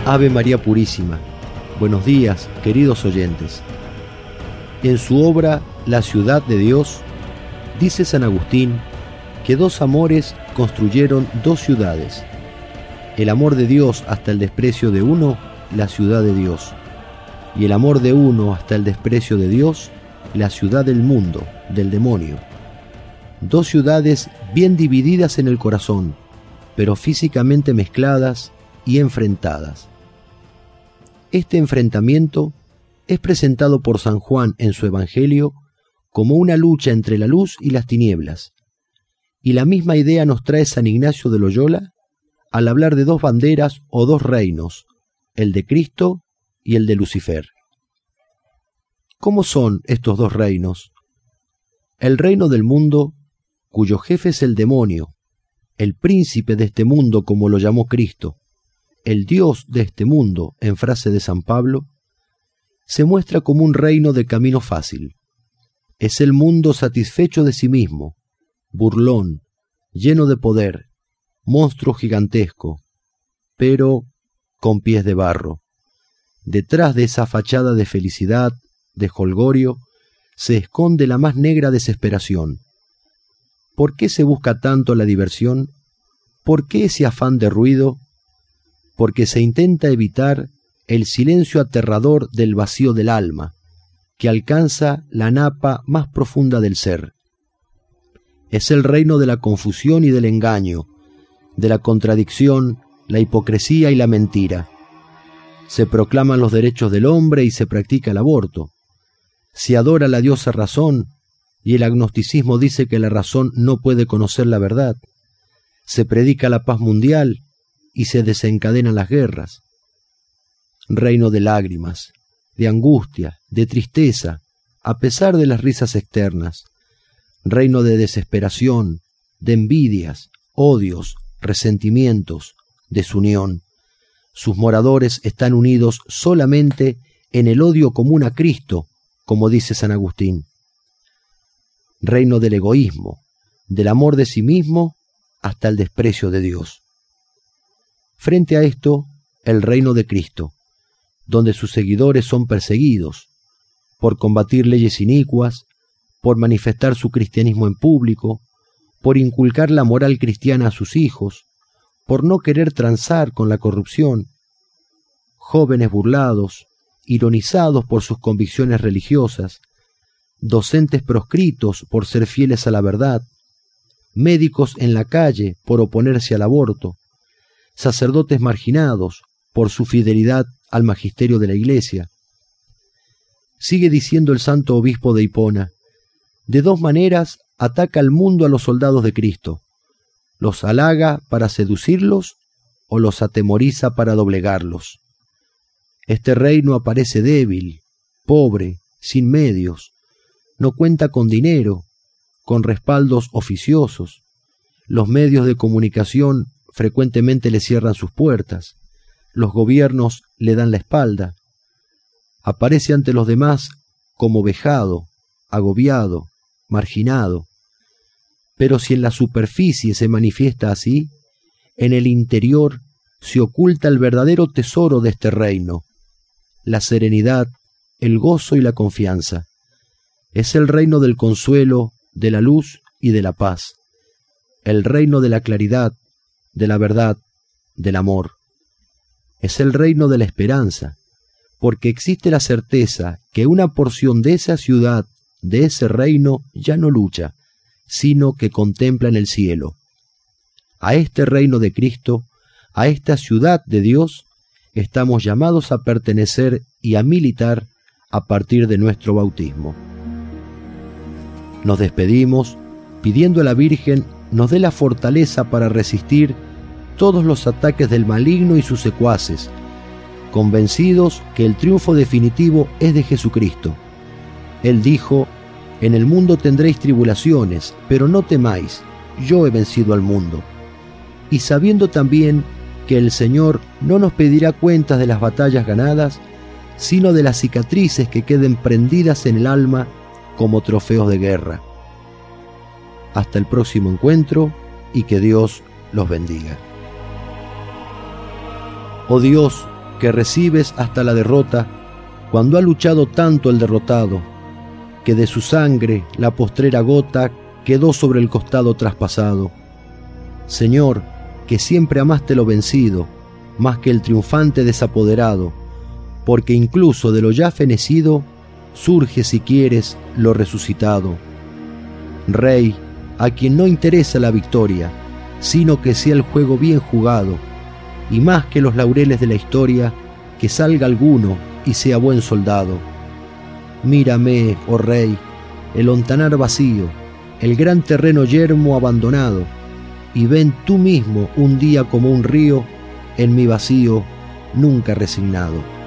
Ave María Purísima. Buenos días, queridos oyentes. En su obra La ciudad de Dios, dice San Agustín que dos amores construyeron dos ciudades. El amor de Dios hasta el desprecio de uno, la ciudad de Dios. Y el amor de uno hasta el desprecio de Dios, la ciudad del mundo, del demonio. Dos ciudades bien divididas en el corazón, pero físicamente mezcladas y enfrentadas. Este enfrentamiento es presentado por San Juan en su Evangelio como una lucha entre la luz y las tinieblas, y la misma idea nos trae San Ignacio de Loyola al hablar de dos banderas o dos reinos, el de Cristo y el de Lucifer. ¿Cómo son estos dos reinos? El reino del mundo, cuyo jefe es el demonio, el príncipe de este mundo como lo llamó Cristo, el Dios de este mundo, en frase de San Pablo, se muestra como un reino de camino fácil. Es el mundo satisfecho de sí mismo, burlón, lleno de poder, monstruo gigantesco, pero con pies de barro. Detrás de esa fachada de felicidad, de jolgorio, se esconde la más negra desesperación. ¿Por qué se busca tanto la diversión? ¿Por qué ese afán de ruido? Porque se intenta evitar el silencio aterrador del vacío del alma, que alcanza la napa más profunda del ser. Es el reino de la confusión y del engaño, de la contradicción, la hipocresía y la mentira. Se proclaman los derechos del hombre y se practica el aborto. Se adora la diosa razón y el agnosticismo dice que la razón no puede conocer la verdad. Se predica la paz mundial y se desencadenan las guerras. Reino de lágrimas, de angustia, de tristeza, a pesar de las risas externas. Reino de desesperación, de envidias, odios, resentimientos, desunión. Sus moradores están unidos solamente en el odio común a Cristo, como dice San Agustín. Reino del egoísmo, del amor de sí mismo hasta el desprecio de Dios. Frente a esto, el reino de Cristo, donde sus seguidores son perseguidos por combatir leyes inicuas, por manifestar su cristianismo en público, por inculcar la moral cristiana a sus hijos, por no querer transar con la corrupción. Jóvenes burlados, ironizados por sus convicciones religiosas, docentes proscritos por ser fieles a la verdad, médicos en la calle por oponerse al aborto, sacerdotes marginados por su fidelidad al magisterio de la Iglesia. Sigue diciendo el santo obispo de Hipona: de dos maneras ataca al mundo a los soldados de Cristo. Los halaga para seducirlos o los atemoriza para doblegarlos. Este reino aparece débil, pobre, sin medios, no cuenta con dinero, con respaldos oficiosos. Los medios de comunicación frecuentemente le cierran sus puertas, los gobiernos le dan la espalda. Aparece ante los demás como vejado, agobiado, marginado. Pero si en la superficie se manifiesta así, en el interior se oculta el verdadero tesoro de este reino, la serenidad, el gozo y la confianza. Es el reino del consuelo, de la luz y de la paz, el reino de la claridad, de la verdad, del amor. Es el reino de la esperanza, porque existe la certeza que una porción de esa ciudad, de ese reino, ya no lucha, sino que contempla en el cielo. A este reino de Cristo, a esta ciudad de Dios, estamos llamados a pertenecer y a militar a partir de nuestro bautismo. Nos despedimos pidiendo a la Virgen nos dé la fortaleza para resistir todos los ataques del maligno y sus secuaces, convencidos que el triunfo definitivo es de Jesucristo. Él dijo: en el mundo tendréis tribulaciones, pero no temáis, yo he vencido al mundo. Y sabiendo también que el Señor no nos pedirá cuentas de las batallas ganadas, sino de las cicatrices que queden prendidas en el alma como trofeos de guerra. Hasta el próximo encuentro y que Dios los bendiga. Oh Dios, que recibes hasta la derrota, cuando ha luchado tanto el derrotado, que de su sangre la postrera gota quedó sobre el costado traspasado. Señor, que siempre amaste lo vencido, más que el triunfante desapoderado, porque incluso de lo ya fenecido, surge si quieres lo resucitado. Rey, a quien no interesa la victoria, sino que sea el juego bien jugado, y más que los laureles de la historia, que salga alguno y sea buen soldado. Mírame, oh Rey, el ontanar vacío, el gran terreno yermo abandonado, y ven tú mismo un día como un río, en mi vacío nunca resignado.